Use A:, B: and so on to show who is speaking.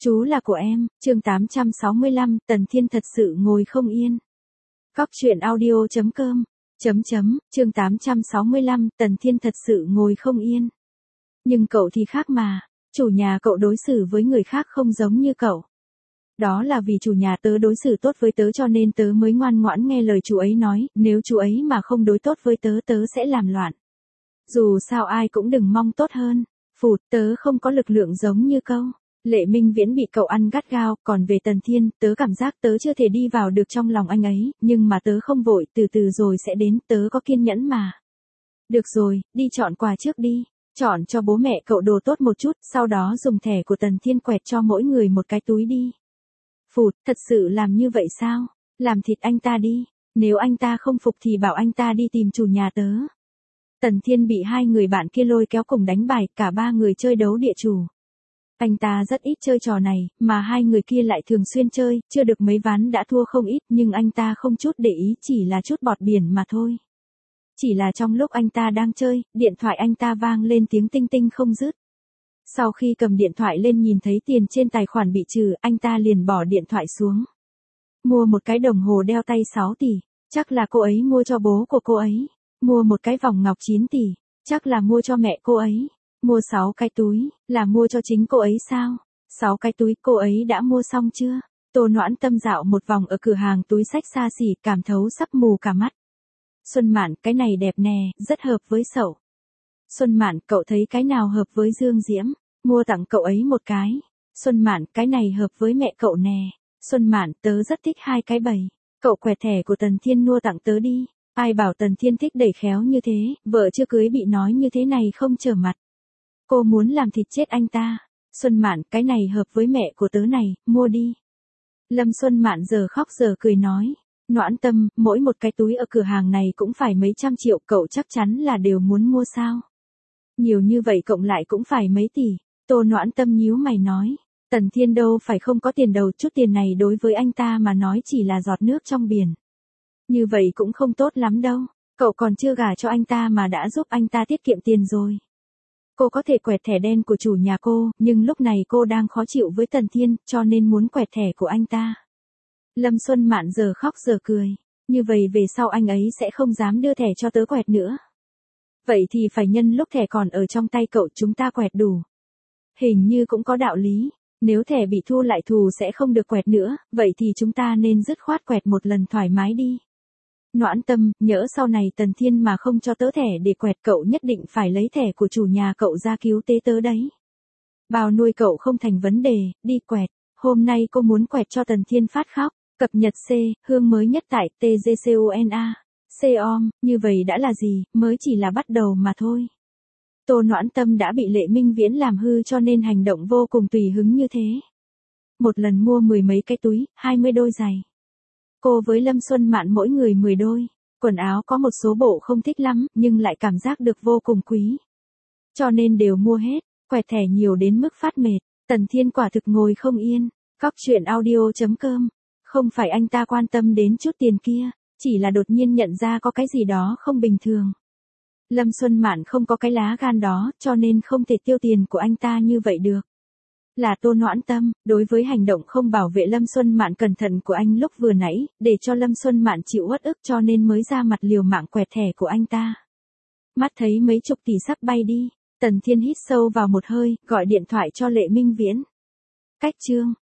A: Chú là của em, chương 865, Tần Thiên thật sự ngồi không yên. Góc truyện audio.com, chương 865, Tần Thiên thật sự ngồi không yên. Nhưng cậu thì khác mà, chủ nhà cậu đối xử với người khác không giống như cậu. Đó là vì chủ nhà tớ đối xử tốt với tớ cho nên tớ mới ngoan ngoãn nghe lời chú ấy nói, nếu chú ấy mà không đối tốt với tớ tớ sẽ làm loạn. Dù sao ai cũng đừng mong tốt hơn, phụt tớ không có lực lượng giống như câu. Lệ Minh Viễn bị cậu ăn gắt gao, còn về Tần Thiên, tớ cảm giác tớ chưa thể đi vào được trong lòng anh ấy, nhưng mà tớ không vội, từ từ rồi sẽ đến, tớ có kiên nhẫn mà. Được rồi, đi chọn quà trước đi, chọn cho bố mẹ cậu đồ tốt một chút, sau đó dùng thẻ của Tần Thiên quẹt cho mỗi người một cái túi đi. Phụt, thật sự làm như vậy sao? Làm thịt anh ta đi, nếu anh ta không phục thì bảo anh ta đi tìm chủ nhà tớ. Tần Thiên bị hai người bạn kia lôi kéo cùng đánh bài, cả ba người chơi đấu địa chủ. Anh ta rất ít chơi trò này, mà hai người kia lại thường xuyên chơi, chưa được mấy ván đã thua không ít, nhưng anh ta không chút để ý, chỉ là chút bọt biển mà thôi. Chỉ là trong lúc anh ta đang chơi, điện thoại anh ta vang lên tiếng tinh tinh không dứt. Sau khi cầm điện thoại lên nhìn thấy tiền trên tài khoản bị trừ, anh ta liền bỏ điện thoại xuống. Mua một cái đồng hồ đeo tay 6 tỷ, chắc là cô ấy mua cho bố của cô ấy. Mua một cái vòng ngọc 9 tỷ, chắc là mua cho mẹ cô ấy. Mua 6 cái túi, là mua cho chính cô ấy sao? 6 cái túi cô ấy đã mua xong chưa? Tô Noãn Tâm dạo một vòng ở cửa hàng túi xách xa xỉ, cảm thấu sắp mù cả mắt. Xuân Mạn, cái này đẹp nè, rất hợp với Sậu. Xuân Mạn, cậu thấy cái nào hợp với Dương Diễm? Mua tặng cậu ấy một cái. Xuân Mạn, cái này hợp với mẹ cậu nè. Xuân Mạn, tớ rất thích hai cái bầy. Cậu quẹt thẻ của Tần Thiên mua tặng tớ đi. Ai bảo Tần Thiên thích đẩy khéo như thế, vợ chưa cưới bị nói như thế này không trở mặt. Cô muốn làm thịt chết anh ta. Xuân Mạn, cái này hợp với mẹ của tớ này, mua đi. Lâm Xuân Mạn giờ khóc giờ cười nói. Noãn Tâm, mỗi một cái túi ở cửa hàng này cũng phải mấy trăm triệu, cậu chắc chắn là đều muốn mua sao? Nhiều như vậy cộng lại cũng phải mấy tỷ. Tô Noãn Tâm nhíu mày nói. Tần Thiên đâu phải không có tiền đâu, chút tiền này đối với anh ta mà nói chỉ là giọt nước trong biển. Như vậy cũng không tốt lắm đâu, cậu còn chưa gả cho anh ta mà đã giúp anh ta tiết kiệm tiền rồi. Cô có thể quẹt thẻ đen của chủ nhà cô, nhưng lúc này cô đang khó chịu với Tần Thiên, cho nên muốn quẹt thẻ của anh ta. Lâm Xuân Mạn giờ khóc giờ cười, như vậy về sau anh ấy sẽ không dám đưa thẻ cho tớ quẹt nữa. Vậy thì phải nhân lúc thẻ còn ở trong tay cậu chúng ta quẹt đủ. Hình như cũng có đạo lý, nếu thẻ bị thu lại thù sẽ không được quẹt nữa, vậy thì chúng ta nên dứt khoát quẹt một lần thoải mái đi. Noãn Tâm, nhỡ sau này Tần Thiên mà không cho tớ thẻ để quẹt, cậu nhất định phải lấy thẻ của chủ nhà cậu ra cứu tế tớ đấy. Bao nuôi cậu không thành vấn đề, đi quẹt. Hôm nay cô muốn quẹt cho Tần Thiên phát khóc. Cập nhật hương mới nhất tại TGCONA. Như vậy đã là gì, mới chỉ là bắt đầu mà thôi. Tô Noãn Tâm đã bị Lệ Minh Viễn làm hư cho nên hành động vô cùng tùy hứng như thế. Một lần mua 10 mấy cái túi, 20 đôi giày. Cô với Lâm Xuân Mạn mỗi người 10 đôi. Quần áo có một số bộ không thích lắm, nhưng lại cảm giác được vô cùng quý. Cho nên đều mua hết, quẹt thẻ nhiều đến mức phát mệt. Tần Thiên quả thực ngồi không yên. Góc truyện audio.com. Không phải anh ta quan tâm đến chút tiền kia, chỉ là đột nhiên nhận ra có cái gì đó không bình thường. Lâm Xuân Mạn không có cái lá gan đó, cho nên không thể tiêu tiền của anh ta như vậy được. Là Tô Noãn Tâm, đối với hành động không bảo vệ Lâm Xuân Mạn cẩn thận của anh lúc vừa nãy, để cho Lâm Xuân Mạn chịu uất ức cho nên mới ra mặt liều mạng quẹt thẻ của anh ta. Mắt thấy mấy chục tỷ sắp bay đi, Tần Thiên hít sâu vào một hơi, gọi điện thoại cho Lệ Minh Viễn. Cách chương